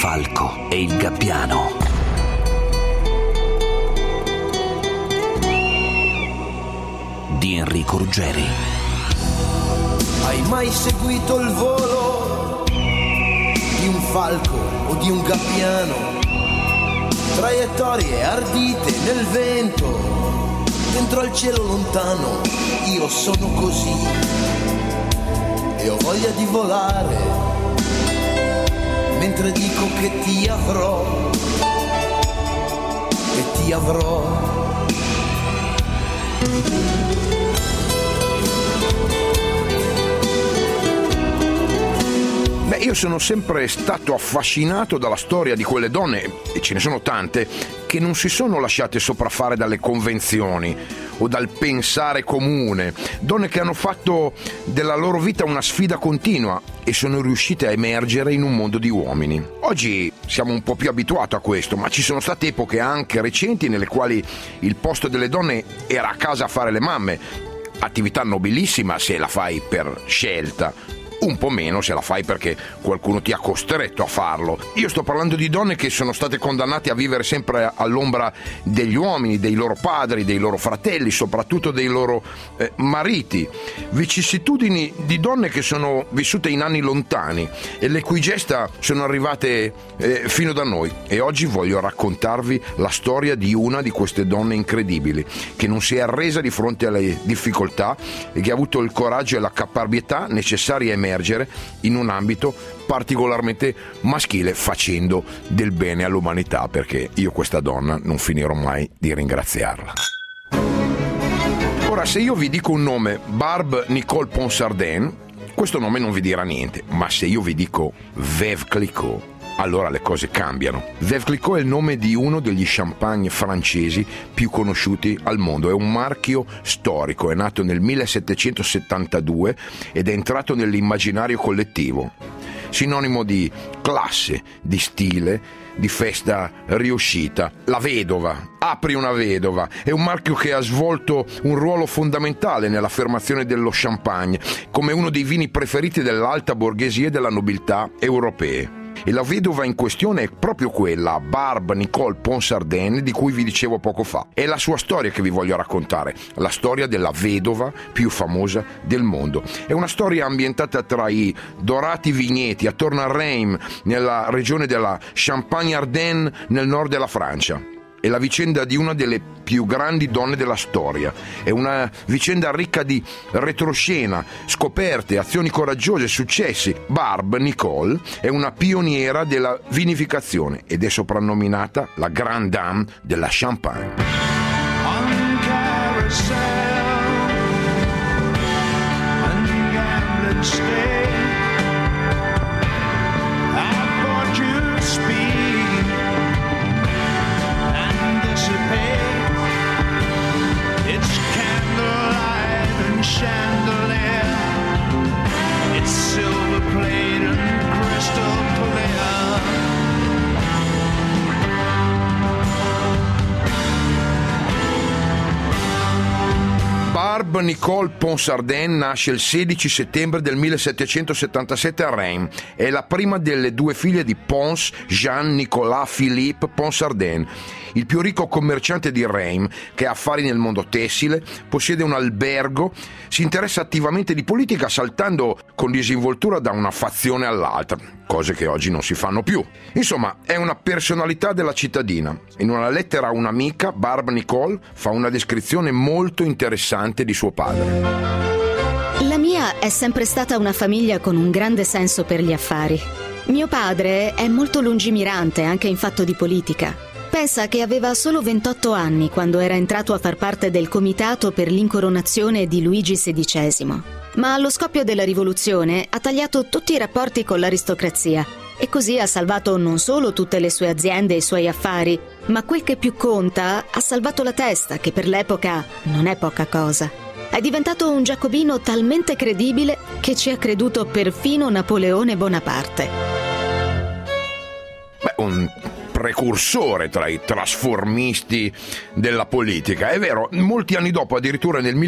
falco e il gabbiano. Di Enrico Ruggeri. Hai mai seguito il volo di un falco o di un gabbiano? Traiettorie ardite nel vento, dentro al cielo lontano. Io sono così e ho voglia di volare, mentre dico che ti avrò e ti avrò. Beh, io sono sempre stato affascinato dalla storia di quelle donne, e ce ne sono tante, che non si sono lasciate sopraffare dalle convenzioni o dal pensare comune, donne che hanno fatto della loro vita una sfida continua e sono riuscite a emergere in un mondo di uomini. Oggi siamo un po' più abituati a questo, ma ci sono state epoche anche recenti nelle quali il posto delle donne era a casa a fare le mamme, attività nobilissima se la fai per scelta, un po' meno se la fai perché qualcuno ti ha costretto a farlo. Io sto parlando di donne che sono state condannate a vivere sempre all'ombra degli uomini, dei loro padri, dei loro fratelli, soprattutto dei loro mariti. Vicissitudini di donne che sono vissute in anni lontani e le cui gesta sono arrivate fino da noi. E oggi voglio raccontarvi la storia di una di queste donne incredibili, che non si è arresa di fronte alle difficoltà e che ha avuto il coraggio e la caparbietà necessaria a emergere in un ambito particolarmente maschile, facendo del bene all'umanità, perché io questa donna non finirò mai di ringraziarla. Ora, se io vi dico un nome, Barbe Nicole Ponsardin, questo nome non vi dirà niente, ma se io vi dico Veuve Clicquot, allora le cose cambiano. Veuve Clicquot è il nome di uno degli champagne francesi più conosciuti al mondo. È un marchio storico, è nato nel 1772 ed è entrato nell'immaginario collettivo. Sinonimo di classe, di stile, di festa riuscita. La vedova, apri una vedova, è un marchio che ha svolto un ruolo fondamentale nell'affermazione dello champagne come uno dei vini preferiti dell'alta borghesia e della nobiltà europee. E la vedova in questione è proprio quella, Barbe Nicole Ponsardin, di cui vi dicevo poco fa. È la sua storia che vi voglio raccontare, la storia della vedova più famosa del mondo. È una storia ambientata tra i dorati vigneti attorno a Reims, nella regione della Champagne-Ardenne, nel nord della Francia. È la vicenda di una delle più grandi donne della storia. È una vicenda ricca di retroscena, scoperte, azioni coraggiose, successi. Barbe Nicole è una pioniera della vinificazione ed è soprannominata la Grande Dame della Champagne. On carousel, on gambling stage, I bought you speed. It's candlelight and chandelier, it's silver plate and crystal clear. Barbe Nicole Ponsardin nasce il 16 settembre del 1777 a Reims. È la prima delle due figlie di Pons Jean-Nicolas Philippe Ponsardin, il più ricco commerciante di Reims, che ha affari nel mondo tessile, possiede un albergo, si interessa attivamente di politica saltando con disinvoltura da una fazione all'altra, cose che oggi non si fanno più. Insomma, è una personalità della cittadina. In una lettera a un'amica, Barbe Nicole fa una descrizione molto interessante di suo padre. La mia è sempre stata una famiglia con un grande senso per gli affari. Mio padre è molto lungimirante anche in fatto di politica. Pensa che aveva solo 28 anni quando era entrato a far parte del comitato per l'incoronazione di Luigi XVI. Ma allo scoppio della rivoluzione ha tagliato tutti i rapporti con l'aristocrazia e così ha salvato non solo tutte le sue aziende e i suoi affari, ma quel che più conta, ha salvato la testa, che per l'epoca non è poca cosa. È diventato un giacobino talmente credibile che ci ha creduto perfino Napoleone Bonaparte. Un precursore tra i trasformisti della politica. È vero, molti anni dopo, addirittura nel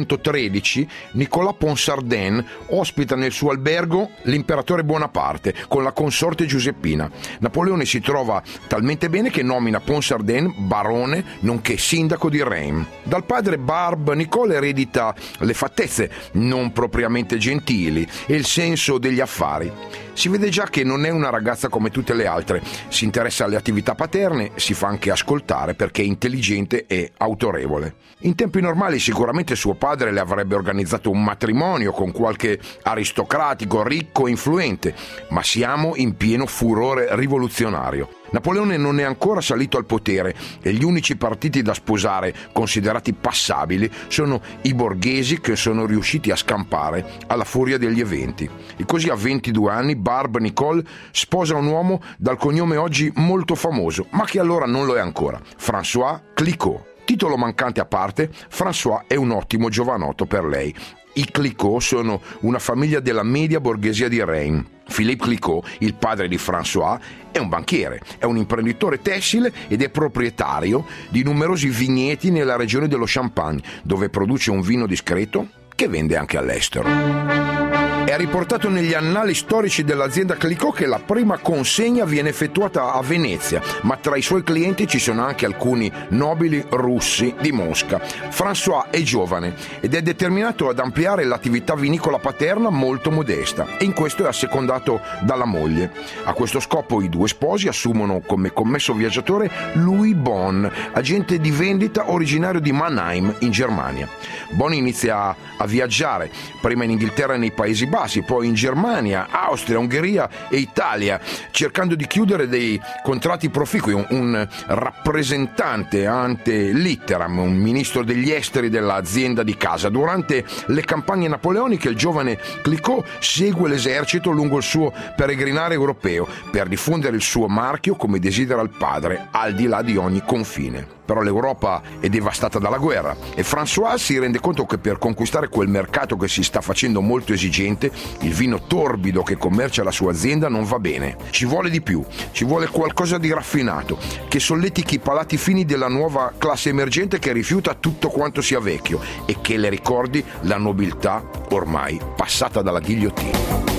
1813, Nicolas Ponsardin ospita nel suo albergo l'imperatore Bonaparte con la consorte Giuseppina. Napoleone si trova talmente bene che nomina Ponsardin barone nonché sindaco di Reims. Dal padre Barbe Nicole eredita le fattezze non propriamente gentili e il senso degli affari. Si vede già che non è una ragazza come tutte le altre, si interessa alle attività paterne, si fa anche ascoltare perché è intelligente e autorevole. In tempi normali sicuramente suo padre le avrebbe organizzato un matrimonio con qualche aristocratico ricco e influente, ma siamo in pieno furore rivoluzionario. Napoleone non è ancora salito al potere e gli unici partiti da sposare considerati passabili sono i borghesi che sono riusciti a scampare alla furia degli eventi. E così a 22 anni Barbe Nicole sposa un uomo dal cognome oggi molto famoso, ma che allora non lo è ancora, François Clicquot. Titolo mancante a parte, François è un ottimo giovanotto per lei. I Clicquot sono una famiglia della media borghesia di Reims. Philippe Clicquot, il padre di François, è un banchiere, è un imprenditore tessile ed è proprietario di numerosi vigneti nella regione dello Champagne, dove produce un vino discreto che vende anche all'estero. È riportato negli annali storici dell'azienda Clicquot che la prima consegna viene effettuata a Venezia, ma tra i suoi clienti ci sono anche alcuni nobili russi di Mosca. François è giovane ed è determinato ad ampliare l'attività vinicola paterna molto modesta e in questo è assecondato dalla moglie. A questo scopo i due sposi assumono come commesso viaggiatore Louis Bon, agente di vendita originario di Mannheim in Germania. Bon inizia a viaggiare, prima in Inghilterra e nei Paesi Bassi, poi in Germania, Austria, Ungheria e Italia, cercando di chiudere dei contratti proficui. Un rappresentante ante litteram, un ministro degli esteri dell'azienda di casa. Durante le campagne napoleoniche il giovane Clicquot segue l'esercito lungo il suo peregrinare europeo per diffondere il suo marchio come desidera il padre, al di là di ogni confine. Però l'Europa è devastata dalla guerra e François si rende conto che per conquistare quel mercato che si sta facendo molto esigente, il vino torbido che commercia la sua azienda non va bene. Ci vuole di più, ci vuole qualcosa di raffinato, che solletichi i palati fini della nuova classe emergente che rifiuta tutto quanto sia vecchio e che le ricordi la nobiltà ormai passata dalla ghigliottina.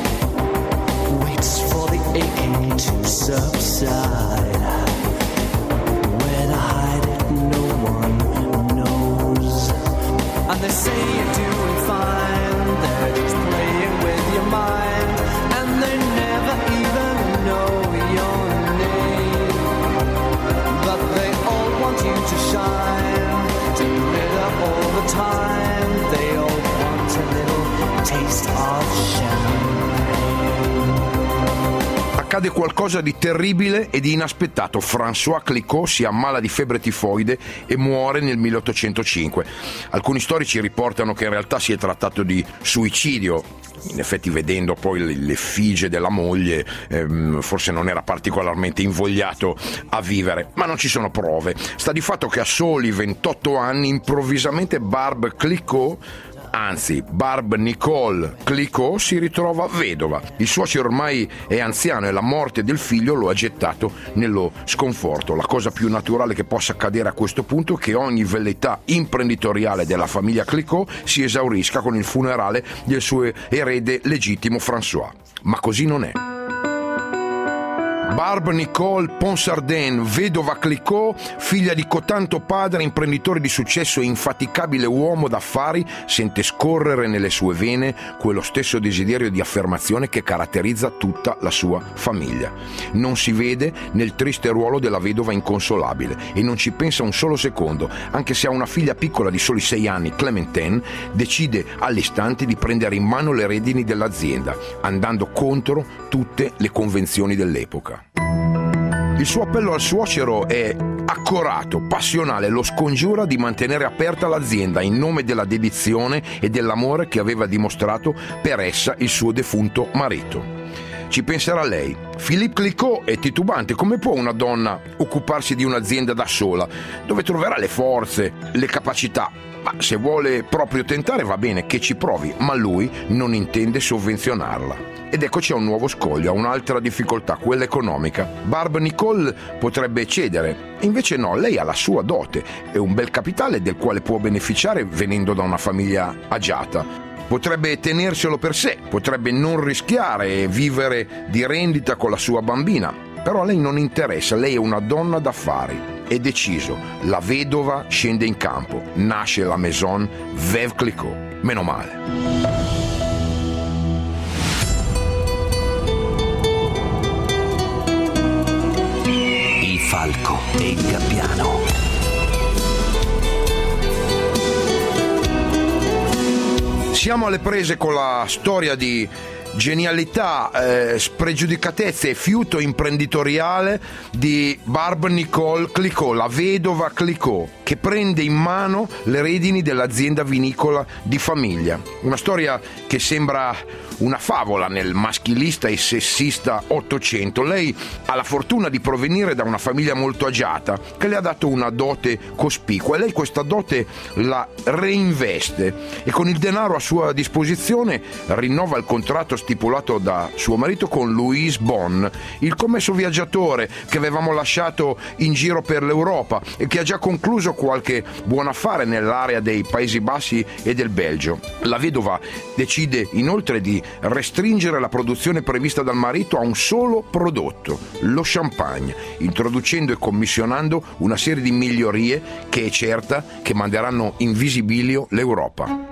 Waits for the aching to subside. And they say you're doing fine, they're just playing with your mind, and they never even know your name. But they all want you to shine, to glitter all the time. They all want a little taste of champagne. Accade qualcosa di terribile e di inaspettato. François Clicquot si ammala di febbre tifoide e muore nel 1805. Alcuni storici riportano che in realtà si è trattato di suicidio. In effetti, vedendo poi l'effigie della moglie, forse non era particolarmente invogliato a vivere, ma non ci sono prove. Sta di fatto che a soli 28 anni improvvisamente Barbe Nicole Clicquot si ritrova vedova. Il suocero ormai è anziano e la morte del figlio lo ha gettato nello sconforto. La cosa più naturale che possa accadere a questo punto è che ogni velleità imprenditoriale della famiglia Clicquot si esaurisca con il funerale del suo erede legittimo François. Ma così non è. Barbe Nicole Ponsardin, vedova Clicquot, figlia di cotanto padre, imprenditore di successo e infaticabile uomo d'affari, sente scorrere nelle sue vene quello stesso desiderio di affermazione che caratterizza tutta la sua famiglia. Non si vede nel triste ruolo della vedova inconsolabile e non ci pensa un solo secondo, anche se ha una figlia piccola di soli 6 anni, Clementine, decide all'istante di prendere in mano le redini dell'azienda, andando contro tutte le convenzioni dell'epoca. Il suo appello al suocero è accorato, passionale, lo scongiura di mantenere aperta l'azienda in nome della dedizione e dell'amore che aveva dimostrato per essa il suo defunto marito. Ci penserà lei. Philippe Clicquot è titubante. Come può una donna occuparsi di un'azienda da sola? Dove troverà le forze, le capacità? Ma se vuole proprio tentare va bene, che ci provi, ma lui non intende sovvenzionarla. Ed eccoci a un nuovo scoglio, a un'altra difficoltà, quella economica. Barb Nicole potrebbe cedere, invece no, lei ha la sua dote e un bel capitale del quale può beneficiare venendo da una famiglia agiata. Potrebbe tenerselo per sé, potrebbe non rischiare e vivere di rendita con la sua bambina, però a lei non interessa, lei è una donna d'affari. È deciso, la vedova scende in campo, nasce la maison Veuve Clicquot. Meno male. Il falco e il gabbiano. Siamo alle prese con la storia di genialità, spregiudicatezza e fiuto imprenditoriale di Barb Nicole Clicquot, la vedova Clicquot, che prende in mano le redini dell'azienda vinicola di famiglia. Una storia che sembra una favola nel maschilista e sessista Ottocento. Lei ha la fortuna di provenire da una famiglia molto agiata che le ha dato una dote cospicua e lei questa dote la reinveste e con il denaro a sua disposizione rinnova il contratto stipulato da suo marito con Louise Bon, il commesso viaggiatore che avevamo lasciato in giro per l'Europa e che ha già concluso qualche buon affare nell'area dei Paesi Bassi e del Belgio. La vedova decide inoltre di restringere la produzione prevista dal marito a un solo prodotto, lo champagne, introducendo e commissionando una serie di migliorie che è certa che manderanno in visibilio l'Europa.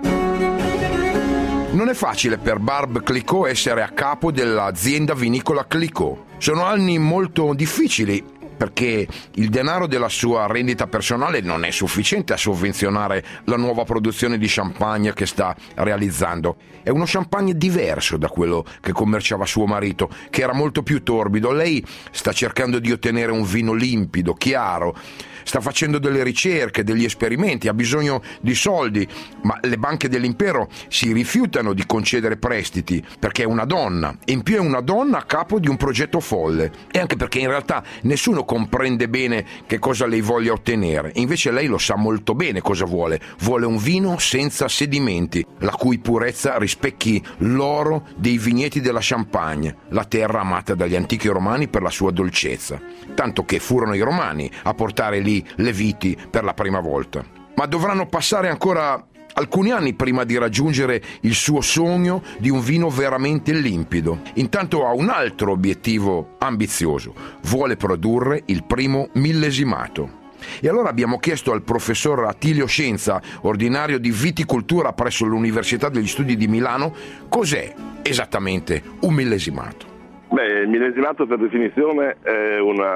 Non è facile per Barb Clicquot essere a capo dell'azienda vinicola Clicquot. Sono anni molto difficili perché il denaro della sua rendita personale non è sufficiente a sovvenzionare la nuova produzione di champagne che sta realizzando. È uno champagne diverso da quello che commerciava suo marito, che era molto più torbido. Lei sta cercando di ottenere un vino limpido, chiaro, sta facendo delle ricerche, degli esperimenti, ha bisogno di soldi, ma le banche dell'impero si rifiutano di concedere prestiti perché è una donna, e in più è una donna a capo di un progetto folle, e anche perché in realtà nessuno comprende bene che cosa lei voglia ottenere. Invece lei lo sa molto bene cosa vuole un vino senza sedimenti, la cui purezza rispecchi l'oro dei vigneti della Champagne, la terra amata dagli antichi romani per la sua dolcezza, tanto che furono i romani a portare lì le viti per la prima volta. Ma dovranno passare ancora alcuni anni prima di raggiungere il suo sogno di un vino veramente limpido. Intanto ha un altro obiettivo ambizioso: vuole produrre il primo millesimato. E allora abbiamo chiesto al professor Attilio Scienza, ordinario di viticoltura presso l'Università degli Studi di Milano, cos'è esattamente un millesimato. Il millesimato per definizione è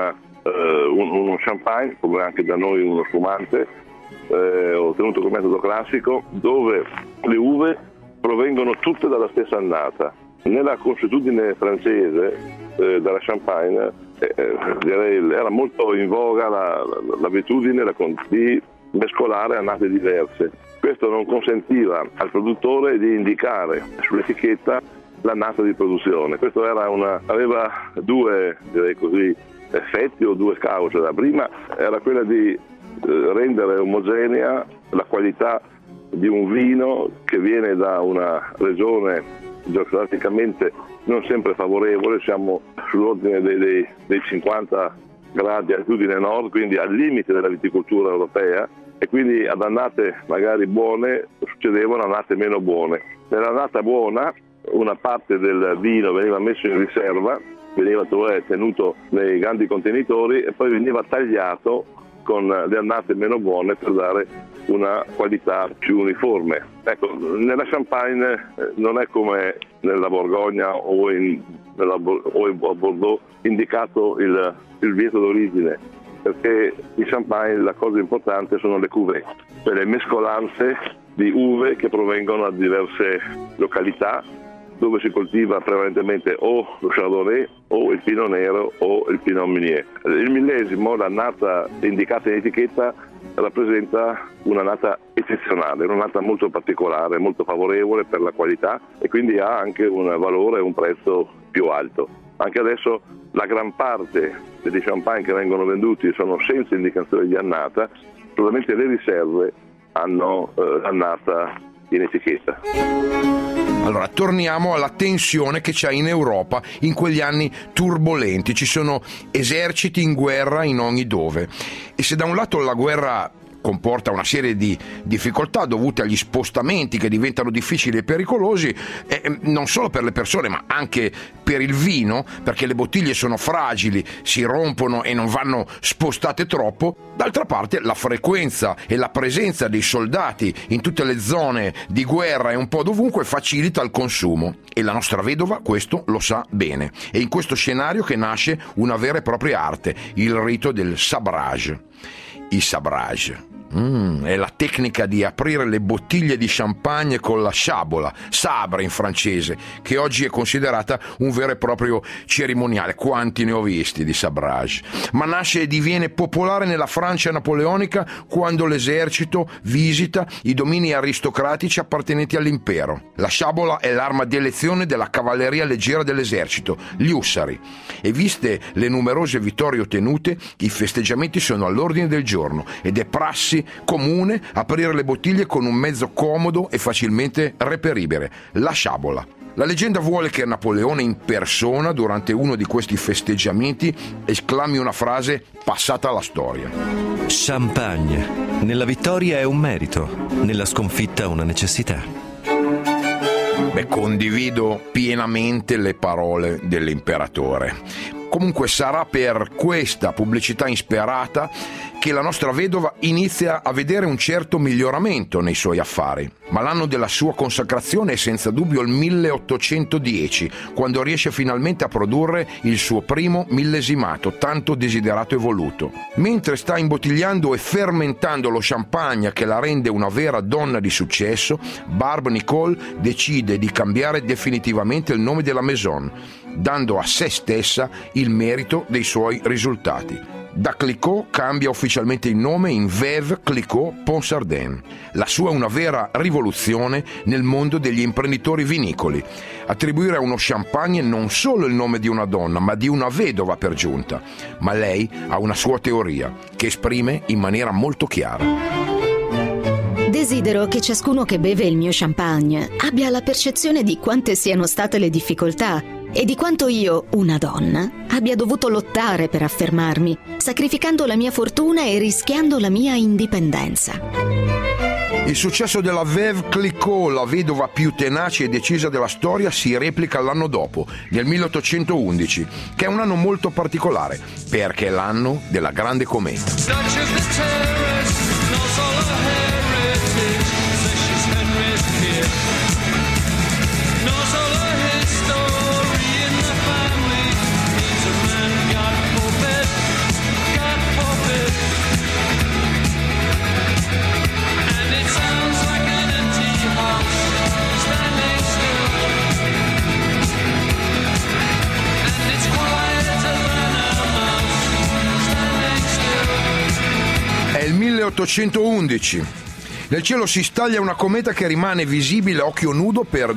uno champagne, come anche da noi uno spumante, ottenuto con metodo classico, dove le uve provengono tutte dalla stessa annata. Nella consuetudine francese della Champagne direi era molto in voga l'abitudine di mescolare annate diverse. Questo non consentiva al produttore di indicare sull'etichetta l'annata di produzione. Questo aveva due, direi così, effetti o due cause. La prima era quella di rendere omogenea la qualità di un vino che viene da una regione geograficamente non sempre favorevole, siamo sull'ordine dei 50 gradi di altitudine nord, quindi al limite della viticoltura europea, e quindi ad annate magari buone succedevano annate meno buone. Nell'annata buona una parte del vino veniva messo in riserva, veniva tenuto nei grandi contenitori e poi veniva tagliato con le annate meno buone per dare una qualità più uniforme. Ecco, nella Champagne non è come nella Borgogna o a Bordeaux indicato il vieto d'origine, perché in Champagne la cosa importante sono le cuvée, cioè le mescolanze di uve che provengono da diverse località dove si coltiva prevalentemente o lo Chardonnay o il Pinot Nero o il Pinot Meunier. Il millesimo, l'annata indicata in etichetta, rappresenta un'annata eccezionale, un'annata molto particolare, molto favorevole per la qualità e quindi ha anche un valore e un prezzo più alto. Anche adesso la gran parte degli champagne che vengono venduti sono senza indicazione di annata, solamente le riserve hanno l'annata in etichetta. Allora, torniamo alla tensione che c'è in Europa in quegli anni turbolenti. Ci sono eserciti in guerra in ogni dove. E se da un lato la guerra comporta una serie di difficoltà dovute agli spostamenti che diventano difficili e pericolosi, non solo per le persone ma anche per il vino, perché le bottiglie sono fragili, si rompono e non vanno spostate troppo. D'altra parte la frequenza e la presenza dei soldati in tutte le zone di guerra e un po' dovunque facilita il consumo, e la nostra vedova questo lo sa bene. È in questo scenario che nasce una vera e propria arte, il rito del sabrage. Il sabrage è la tecnica di aprire le bottiglie di champagne con la sciabola, sabre in francese, che oggi è considerata un vero e proprio cerimoniale. Quanti ne ho visti di sabrage? Ma nasce e diviene popolare nella Francia napoleonica quando l'esercito visita i domini aristocratici appartenenti all'impero. La sciabola è l'arma di elezione della cavalleria leggera dell'esercito, gli ussari, e viste le numerose vittorie ottenute, i festeggiamenti sono all'ordine del giorno ed è prassi comune aprire le bottiglie con un mezzo comodo e facilmente reperibile, la sciabola. La leggenda vuole che Napoleone in persona, durante uno di questi festeggiamenti, esclami una frase passata alla storia. Champagne. Nella vittoria è un merito, nella sconfitta una necessità. Condivido pienamente le parole dell'imperatore. Comunque sarà per questa pubblicità insperata che la nostra vedova inizia a vedere un certo miglioramento nei suoi affari. Ma l'anno della sua consacrazione è senza dubbio il 1810, quando riesce finalmente a produrre il suo primo millesimato, tanto desiderato e voluto. Mentre sta imbottigliando e fermentando lo champagne che la rende una vera donna di successo, Barbe Nicole decide di cambiare definitivamente il nome della maison, dando a se stessa il merito dei suoi risultati. Da Clicquot cambia ufficialmente il nome in Veuve Clicquot Ponsardin. La sua è una vera rivoluzione nel mondo degli imprenditori vinicoli. Attribuire a uno champagne non solo il nome di una donna, ma di una vedova per giunta. Ma lei ha una sua teoria, che esprime in maniera molto chiara. Desidero che ciascuno che beve il mio champagne abbia la percezione di quante siano state le difficoltà e di quanto io, una donna, abbia dovuto lottare per affermarmi, sacrificando la mia fortuna e rischiando la mia indipendenza. Il successo della Veuve Clicquot, la vedova più tenace e decisa della storia, si replica l'anno dopo, nel 1811, che è un anno molto particolare, perché è l'anno della Grande Cometa. È il 1811. Nel cielo si staglia una cometa che rimane visibile a occhio nudo per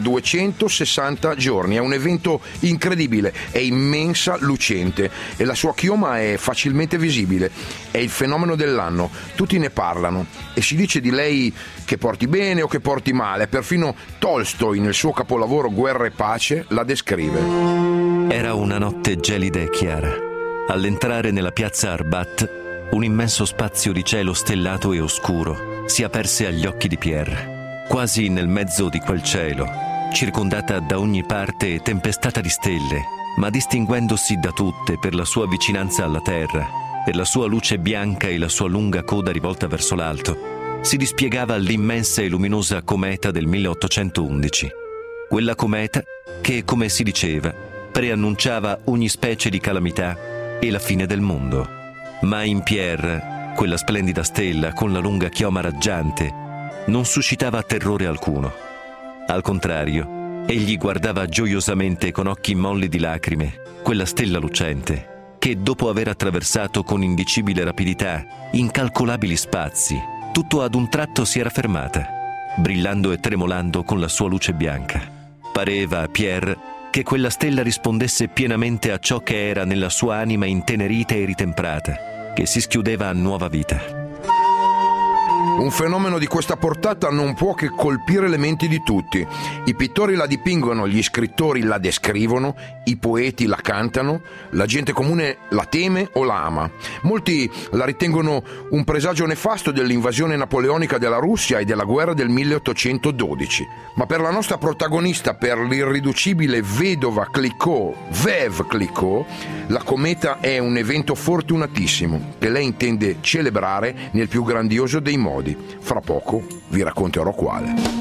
260 giorni. È un evento incredibile, è immensa, lucente e la sua chioma è facilmente visibile. È il fenomeno dell'anno, tutti ne parlano e si dice di lei che porti bene o che porti male. Perfino Tolstoi nel suo capolavoro Guerra e Pace la descrive. Era una notte gelida e chiara. All'entrare nella piazza Arbat, un immenso spazio di cielo stellato e oscuro si aperse agli occhi di Pierre. Quasi nel mezzo di quel cielo, circondata da ogni parte e tempestata di stelle, ma distinguendosi da tutte per la sua vicinanza alla terra, per la sua luce bianca e la sua lunga coda rivolta verso l'alto, si dispiegava l'immensa e luminosa cometa del 1811. Quella cometa che, come si diceva, preannunciava ogni specie di calamità e la fine del mondo. Ma in Pierre, quella splendida stella con la lunga chioma raggiante, non suscitava terrore alcuno. Al contrario, egli guardava gioiosamente con occhi molli di lacrime quella stella lucente che, dopo aver attraversato con indicibile rapidità incalcolabili spazi, tutto ad un tratto si era fermata, brillando e tremolando con la sua luce bianca. Pareva a Pierre che quella stella rispondesse pienamente a ciò che era nella sua anima intenerita e ritemprata, che si schiudeva a nuova vita. Un fenomeno di questa portata non può che colpire le menti di tutti. I pittori la dipingono, gli scrittori la descrivono, i poeti la cantano, la gente comune la teme o la ama. Molti la ritengono un presagio nefasto dell'invasione napoleonica della Russia e della guerra del 1812. Ma per la nostra protagonista, per l'irriducibile vedova Clicquot, Veuve Clicquot, la cometa è un evento fortunatissimo che lei intende celebrare nel più grandioso dei modi. Fra poco vi racconterò quale.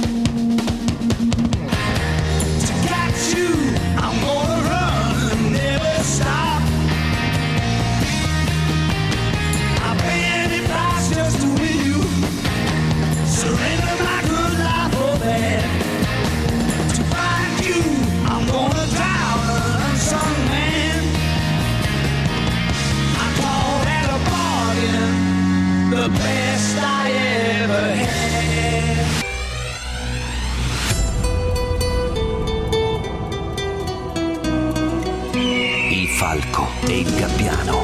Il falco e il gabbiano.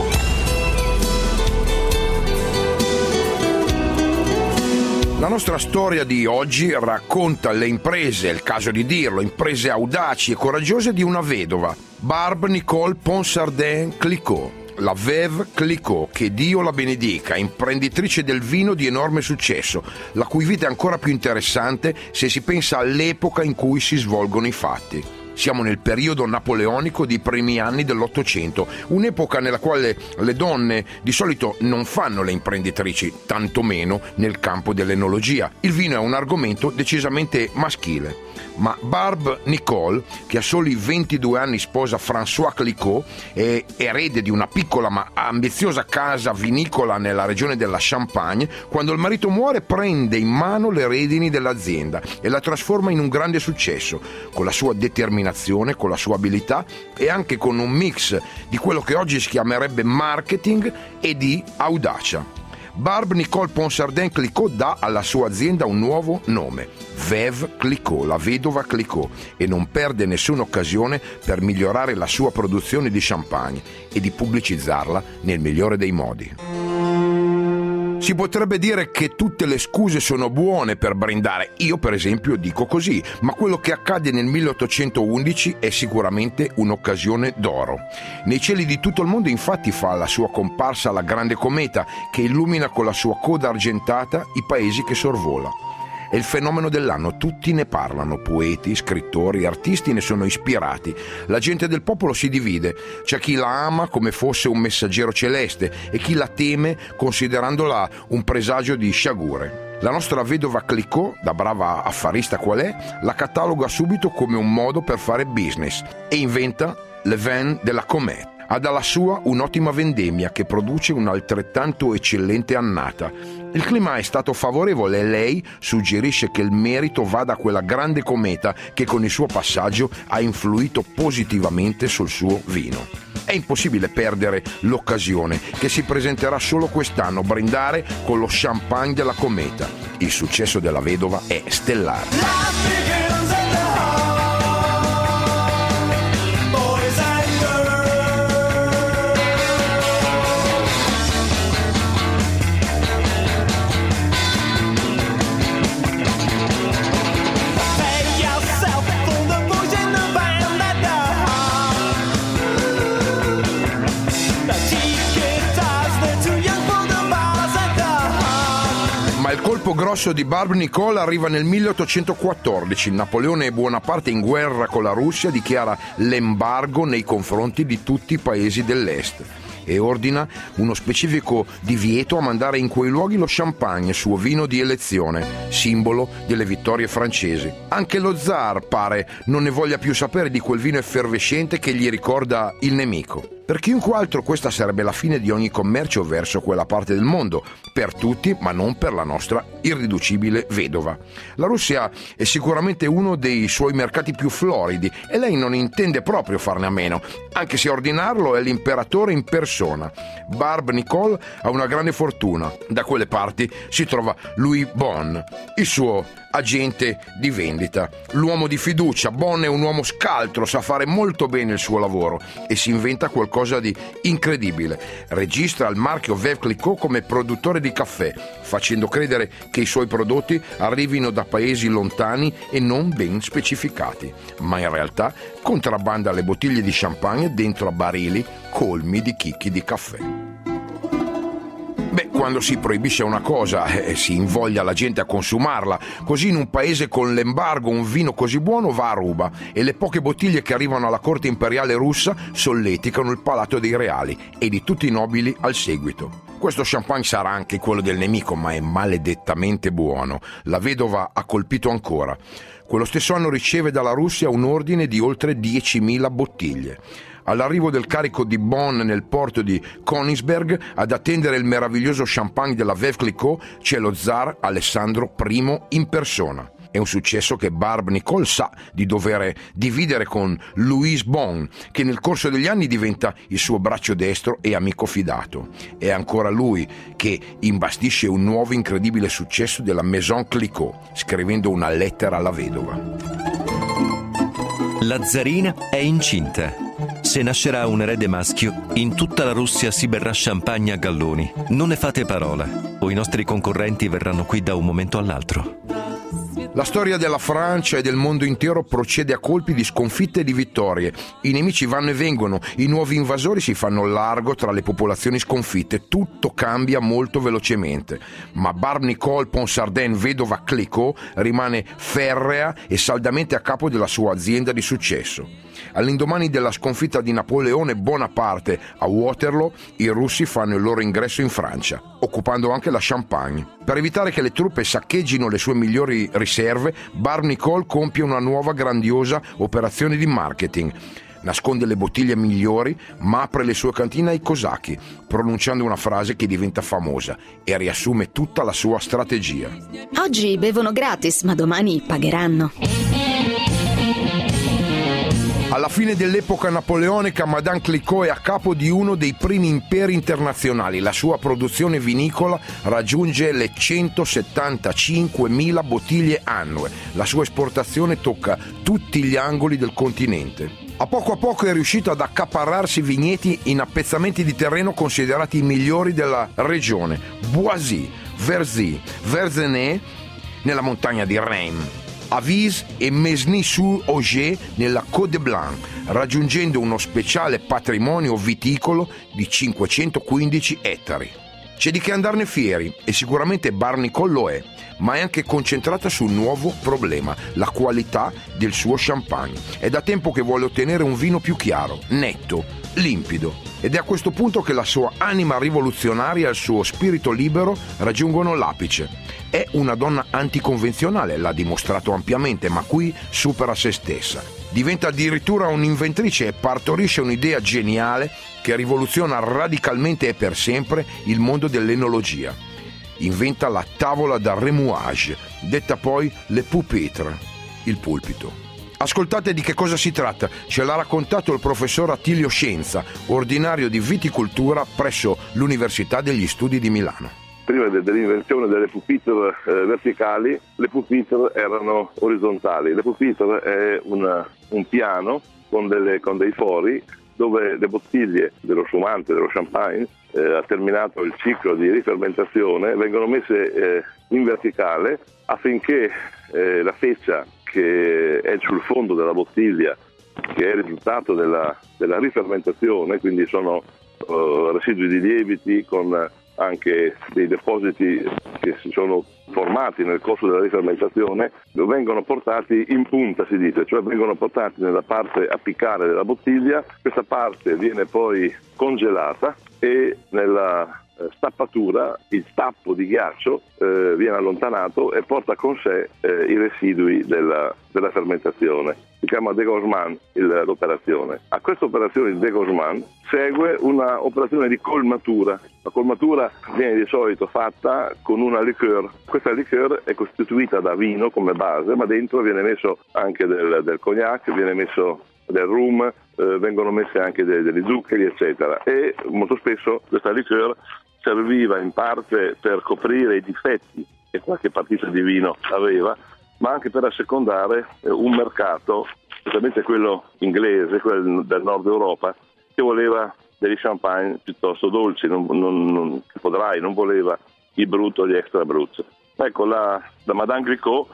La nostra storia di oggi racconta le imprese, è il caso di dirlo, imprese audaci e coraggiose di una vedova, Barbe Nicole Ponsardin Clicquot. La Veuve Clicquot, che Dio la benedica, imprenditrice del vino di enorme successo, la cui vita è ancora più interessante se si pensa all'epoca in cui si svolgono i fatti. Siamo nel periodo napoleonico dei primi anni dell'Ottocento, un'epoca nella quale le donne di solito non fanno le imprenditrici, tantomeno nel campo dell'enologia. Il vino è un argomento decisamente maschile. Ma Barbe Nicole, che a soli 22 anni sposa François Clicquot, è erede di una piccola ma ambiziosa casa vinicola nella regione della Champagne, quando il marito muore prende in mano le redini dell'azienda e la trasforma in un grande successo, con la sua determinazione, con la sua abilità e anche con un mix di quello che oggi si chiamerebbe marketing e di audacia. Barbe Nicole Ponsardin Clicquot dà alla sua azienda un nuovo nome, Veuve Clicquot, la vedova Clicquot, e non perde nessuna occasione per migliorare la sua produzione di champagne e di pubblicizzarla nel migliore dei modi. Si potrebbe dire che tutte le scuse sono buone per brindare, io per esempio dico così, ma quello che accade nel 1811 è sicuramente un'occasione d'oro. Nei cieli di tutto il mondo infatti fa la sua comparsa la grande cometa che illumina con la sua coda argentata i paesi che sorvola. È il fenomeno dell'anno, tutti ne parlano, poeti, scrittori, artisti ne sono ispirati. La gente del popolo si divide, c'è chi la ama come fosse un messaggero celeste e chi la teme considerandola un presagio di sciagure. La nostra vedova Clicquot, da brava affarista qual è, la cataloga subito come un modo per fare business e inventa le vin della comète. Ha dalla sua un'ottima vendemmia che produce un'altrettanto eccellente annata. Il clima è stato favorevole e lei suggerisce che il merito vada a quella grande cometa che con il suo passaggio ha influito positivamente sul suo vino. È impossibile perdere l'occasione che si presenterà solo quest'anno, brindare con lo champagne della cometa. Il successo della vedova è stellare. Il colpo grosso di Barbe Nicole arriva nel 1814. Napoleone Bonaparte, in guerra con la Russia, dichiara l'embargo nei confronti di tutti i paesi dell'est e ordina uno specifico divieto a mandare in quei luoghi lo champagne, suo vino di elezione, simbolo delle vittorie francesi. Anche lo zar pare non ne voglia più sapere di quel vino effervescente che gli ricorda il nemico. Per chiunque altro questa sarebbe la fine di ogni commercio verso quella parte del mondo, per tutti ma non per la nostra irriducibile vedova. La Russia è sicuramente uno dei suoi mercati più floridi e lei non intende proprio farne a meno, anche se a ordinarlo è l'imperatore in persona. Barbe Nicole ha una grande fortuna, da quelle parti si trova Louis Bon, il suo agente di vendita. L'uomo di fiducia, Bon è un uomo scaltro, sa fare molto bene il suo lavoro e si inventa qualcosa di incredibile. Registra il marchio Veuve Clicquot come produttore di caffè, facendo credere che i suoi prodotti arrivino da paesi lontani e non ben specificati, ma in realtà contrabbanda le bottiglie di champagne dentro a barili colmi di chicchi di caffè. Beh, quando si proibisce una cosa, si invoglia la gente a consumarla. Così in un paese con l'embargo un vino così buono va a ruba e le poche bottiglie che arrivano alla corte imperiale russa solleticano il palato dei reali e di tutti i nobili al seguito. Questo champagne sarà anche quello del nemico, ma è maledettamente buono. La vedova ha colpito ancora. Quello stesso anno riceve dalla Russia un ordine di oltre 10.000 bottiglie. All'arrivo del carico di Bonn nel porto di Königsberg, ad attendere il meraviglioso champagne della Veuve Clicquot, c'è lo zar Alessandro I in persona. È un successo che Barbe Nicole sa di dover dividere con Louis Bon, che nel corso degli anni diventa il suo braccio destro e amico fidato. È ancora lui che imbastisce un nuovo incredibile successo della Maison Clicquot, scrivendo una lettera alla vedova. La zarina è incinta. Se nascerà un erede maschio, in tutta la Russia si berrà champagne a galloni. Non ne fate parola, o i nostri concorrenti verranno qui da un momento all'altro. La storia della Francia e del mondo intero procede a colpi di sconfitte e di vittorie. I nemici vanno e vengono, i nuovi invasori si fanno largo tra le popolazioni sconfitte. Tutto cambia molto velocemente. Ma Barbe Nicole Ponsardin, vedova Clicquot, rimane ferrea e saldamente a capo della sua azienda di successo. All'indomani della sconfitta di Napoleone Bonaparte a Waterloo, i russi fanno il loro ingresso in Francia, occupando anche la Champagne. Per evitare che le truppe saccheggino le sue migliori riserve, Barbe Nicole compie una nuova grandiosa operazione di marketing. Nasconde le bottiglie migliori, ma apre le sue cantine ai cosacchi, pronunciando una frase che diventa famosa e riassume tutta la sua strategia. Oggi bevono gratis, ma domani pagheranno. Alla fine dell'epoca napoleonica, Madame Clicquot è a capo di uno dei primi imperi internazionali. La sua produzione vinicola raggiunge le 175.000 bottiglie annue. La sua esportazione tocca tutti gli angoli del continente. A poco è riuscito ad accaparrarsi vigneti in appezzamenti di terreno considerati i migliori della regione: Boissy, Verzy, Verzenay nella montagna di Reims, Avise e Mesny-sur-Oger nella Côte de Blanc, raggiungendo uno speciale patrimonio viticolo di 515 ettari. C'è di che andarne fieri e sicuramente Barbe Nicole lo è, ma è anche concentrata sul nuovo problema, la qualità del suo champagne. È da tempo che vuole ottenere un vino più chiaro, netto, limpido, ed è a questo punto che la sua anima rivoluzionaria e il suo spirito libero raggiungono l'apice. È una donna anticonvenzionale, l'ha dimostrato ampiamente, ma qui supera se stessa. Diventa addirittura un'inventrice e partorisce un'idea geniale che rivoluziona radicalmente e per sempre il mondo dell'enologia. Inventa la tavola da remouage, detta poi le pupitre, il pulpito. Ascoltate di che cosa si tratta, ce l'ha raccontato il professor Attilio Scienza, ordinario di viticoltura presso l'Università degli Studi di Milano. Prima dell'invenzione delle pupitre verticali, le pupitre erano orizzontali. Le pupitre è un piano con dei fori dove le bottiglie dello spumante, dello champagne, ha terminato il ciclo di rifermentazione, vengono messe in verticale affinché la feccia che è sul fondo della bottiglia, che è il risultato della rifermentazione, quindi sono residui di lieviti con anche dei depositi che si sono formati nel corso della rifermentazione, vengono portati in punta, si dice, cioè vengono portati nella parte apicale della bottiglia. Questa parte viene poi congelata e nella stappatura il tappo di ghiaccio viene allontanato e porta con sé i residui della fermentazione. Si chiama dégorgement l'operazione. A questa operazione di dégorgement segue una operazione di colmatura. La colmatura viene di solito fatta con una liqueur. Questa liqueur è costituita da vino come base, ma dentro viene messo anche del cognac, viene messo del rum, vengono messe anche degli zuccheri, eccetera. E molto spesso questa liqueur serviva in parte per coprire i difetti che qualche partita di vino aveva, ma anche per assecondare un mercato, specialmente quello inglese, quello del nord Europa, che voleva degli champagne piuttosto dolci, non voleva i brut o gli extra brut. Ecco, la Madame Gricot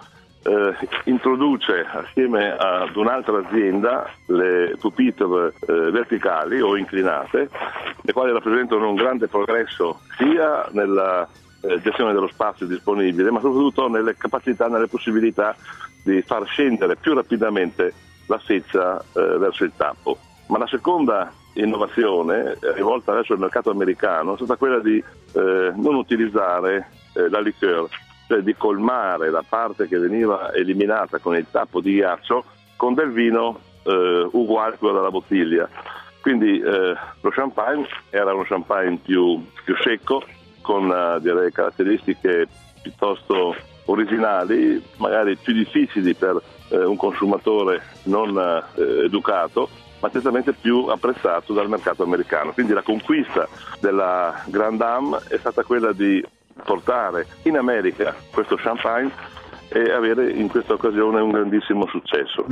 introduce assieme ad un'altra azienda le pupitre verticali o inclinate, le quali rappresentano un grande progresso sia nella gestione dello spazio disponibile, ma soprattutto nelle capacità, nelle possibilità di far scendere più rapidamente la seccia verso il tappo. Ma la seconda innovazione, rivolta verso il mercato americano, è stata quella di non utilizzare la liqueur, cioè di colmare la parte che veniva eliminata con il tappo di ghiaccio con del vino uguale a quello della bottiglia. Quindi lo champagne era uno champagne più secco, con direi caratteristiche piuttosto originali, magari più difficili per un consumatore non educato, ma certamente più apprezzato dal mercato americano. Quindi la conquista della Grande Dame è stata quella di portare in America questo champagne e avere in questa occasione un grandissimo successo.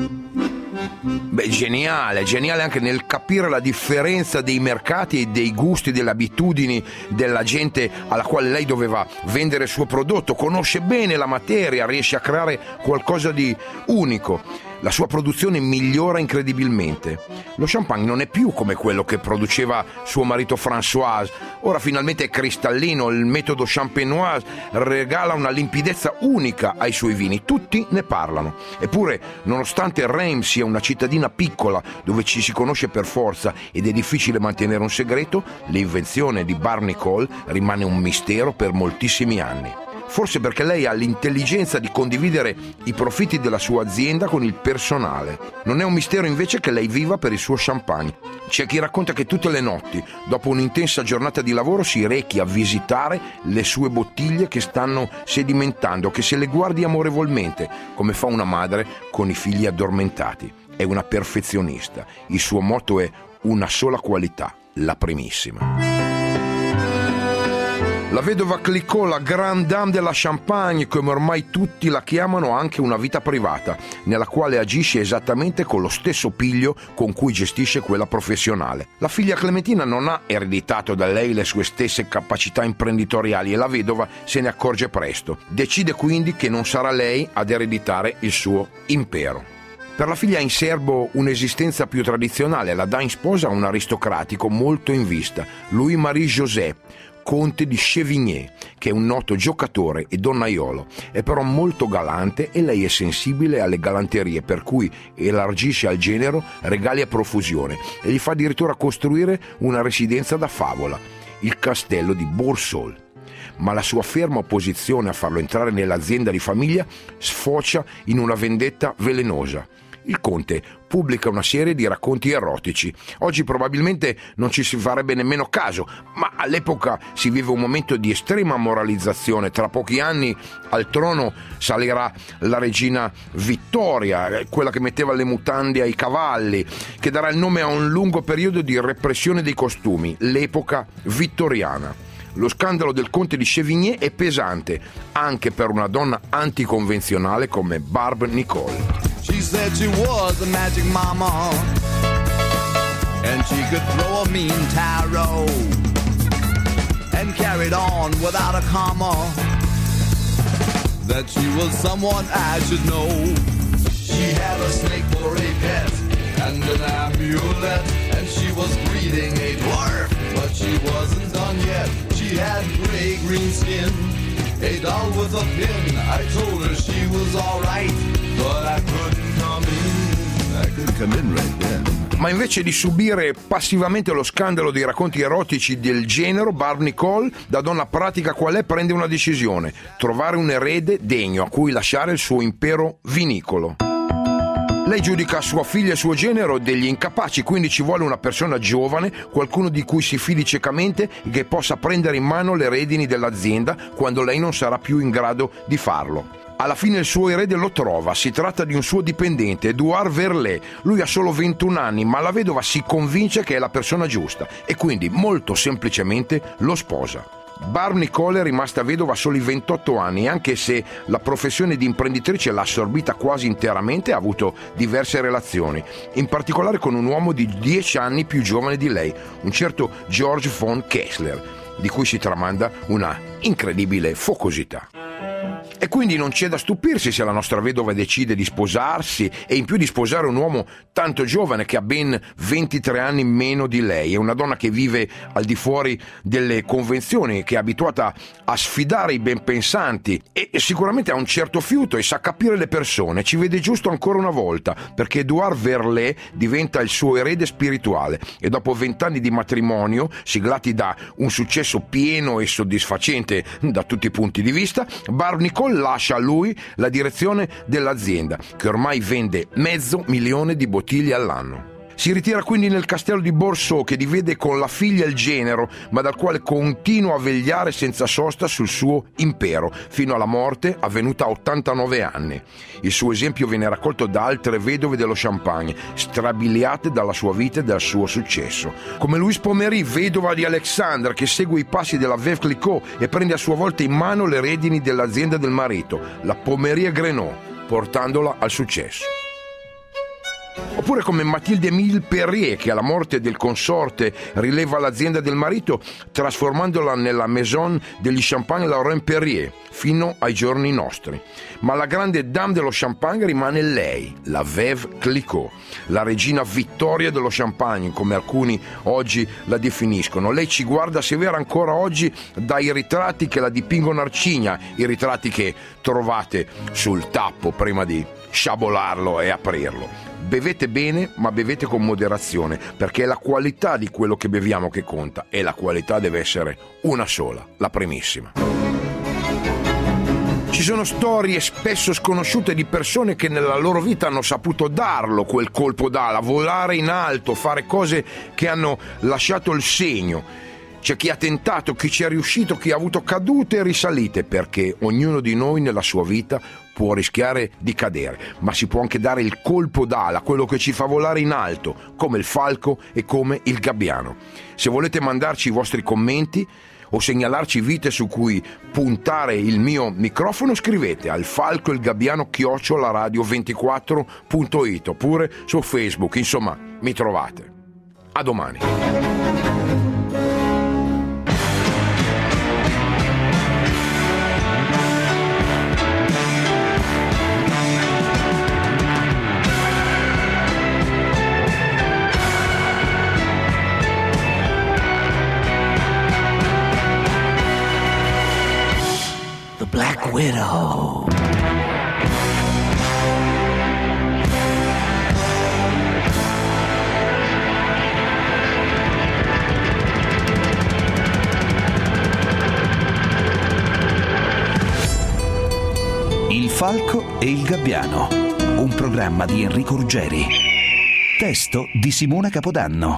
Beh, geniale anche nel capire la differenza dei mercati e dei gusti, delle abitudini della gente alla quale lei doveva vendere il suo prodotto. Conosce bene la materia, riesce a creare qualcosa di unico. La sua produzione migliora incredibilmente. Lo champagne non è più come quello che produceva suo marito François. Ora finalmente è cristallino, il metodo champenoise regala una limpidezza unica ai suoi vini, tutti ne parlano. Eppure, nonostante Reims sia una cittadina piccola dove ci si conosce per forza ed è difficile mantenere un segreto, l'invenzione di Barbe Nicole rimane un mistero per moltissimi anni. Forse perché lei ha l'intelligenza di condividere i profitti della sua azienda con il personale. Non è un mistero invece che lei viva per il suo champagne. C'è chi racconta che tutte le notti, dopo un'intensa giornata di lavoro, si rechi a visitare le sue bottiglie che stanno sedimentando, che se le guardi amorevolmente, come fa una madre con i figli addormentati. È una perfezionista. Il suo motto è una sola qualità, la primissima. La vedova Clicquot, la Grande Dame della Champagne, come ormai tutti la chiamano, ha anche una vita privata, nella quale agisce esattamente con lo stesso piglio con cui gestisce quella professionale. La figlia Clementina non ha ereditato da lei le sue stesse capacità imprenditoriali e la vedova se ne accorge presto. Decide quindi che non sarà lei ad ereditare il suo impero. Per la figlia ha in serbo un'esistenza più tradizionale. La Dame sposa un aristocratico molto in vista, Louis-Marie José, conte di Chevigné, che è un noto giocatore e donnaiolo. È però molto galante e lei è sensibile alle galanterie, per cui elargisce al genero regali a profusione e gli fa addirittura costruire una residenza da favola, il castello di Boursol. Ma la sua ferma opposizione a farlo entrare nell'azienda di famiglia sfocia in una vendetta velenosa. Il conte pubblica una serie di racconti erotici. Oggi probabilmente non ci si farebbe nemmeno caso, ma all'epoca si vive un momento di estrema moralizzazione. Tra pochi anni al trono salirà la regina Vittoria, quella che metteva le mutande ai cavalli, che darà il nome a un lungo periodo di repressione dei costumi, l'epoca vittoriana. Lo scandalo del conte di Chevigné è pesante, anche per una donna anticonvenzionale come Barbe Nicole. She said she was a magic mama, and she could throw a mean tarot, and carried on without a comma, that she was someone I should know. She had a snake for a pet, and an amulet, and she was breeding a dwarf, but she wasn't done yet. She had gray-green skin, a doll with a pin. I told her she was alright, but I couldn't come in. I couldn't come in right then. Ma invece di subire passivamente lo scandalo dei racconti erotici del genero, Barbe Nicole, da donna pratica qual è, prende una decisione: trovare un erede degno a cui lasciare il suo impero vinicolo. Lei giudica sua figlia e suo genero degli incapaci, quindi ci vuole una persona giovane, qualcuno di cui si fidi ciecamente e che possa prendere in mano le redini dell'azienda quando lei non sarà più in grado di farlo. Alla fine il suo erede lo trova, si tratta di un suo dipendente, Edouard Verlet. Lui ha solo 21 anni, ma la vedova si convince che è la persona giusta e quindi molto semplicemente lo sposa. Barb Nicole è rimasta vedova a soli 28 anni e anche se la professione di imprenditrice l'ha assorbita quasi interamente, ha avuto diverse relazioni, in particolare con un uomo di 10 anni più giovane di lei, un certo George von Kessler, di cui si tramanda una incredibile focosità. E quindi non c'è da stupirsi se la nostra vedova decide di sposarsi e in più di sposare un uomo tanto giovane che ha ben 23 anni meno di lei. È una donna che vive al di fuori delle convenzioni, che è abituata a sfidare i ben pensanti e sicuramente ha un certo fiuto e sa capire le persone. Ci vede giusto ancora una volta perché Édouard Verlet diventa il suo erede spirituale e dopo 20 anni di matrimonio siglati da un successo pieno e soddisfacente da tutti i punti di vista, Barb Nicole lascia a lui la direzione dell'azienda che ormai vende 500.000 di bottiglie all'anno. Si ritira quindi nel castello di Bordeaux che divide con la figlia il genero, ma dal quale continua a vegliare senza sosta sul suo impero, fino alla morte avvenuta a 89 anni. Il suo esempio viene raccolto da altre vedove dello Champagne, strabiliate dalla sua vita e dal suo successo. Come Louise Pommery, vedova di Alexandre, che segue i passi della Veuve Clicquot e prende a sua volta in mano le redini dell'azienda del marito, la Pommery & Grenot, portandola al successo. Oppure come Mathilde Émile Perrier, che alla morte del consorte rileva l'azienda del marito trasformandola nella maison degli Champagne Laurent Perrier fino ai giorni nostri. Ma la grande dame dello Champagne rimane lei, la Veuve Clicquot, la regina Vittoria dello Champagne, come alcuni oggi la definiscono. Lei ci guarda severa ancora oggi dai ritratti che la dipingono arcigna, i ritratti che trovate sul tappo prima di sciabolarlo e aprirlo. Bevete bene, ma bevete con moderazione, perché è la qualità di quello che beviamo che conta e la qualità deve essere una sola, la primissima. Ci sono storie spesso sconosciute di persone che nella loro vita hanno saputo darlo quel colpo d'ala, volare in alto, fare cose che hanno lasciato il segno. C'è chi ha tentato, chi ci è riuscito, chi ha avuto cadute e risalite, perché ognuno di noi nella sua vita può rischiare di cadere, ma si può anche dare il colpo d'ala, quello che ci fa volare in alto, come il falco e come il gabbiano. Se volete mandarci i vostri commenti o segnalarci vite su cui puntare il mio microfono, scrivete al falcoilgabbiano@radio24.it oppure su Facebook, insomma, mi trovate. A domani. Black Widow. Il Falco e il Gabbiano, un programma di Enrico Ruggeri. Testo di Simona Capodanno.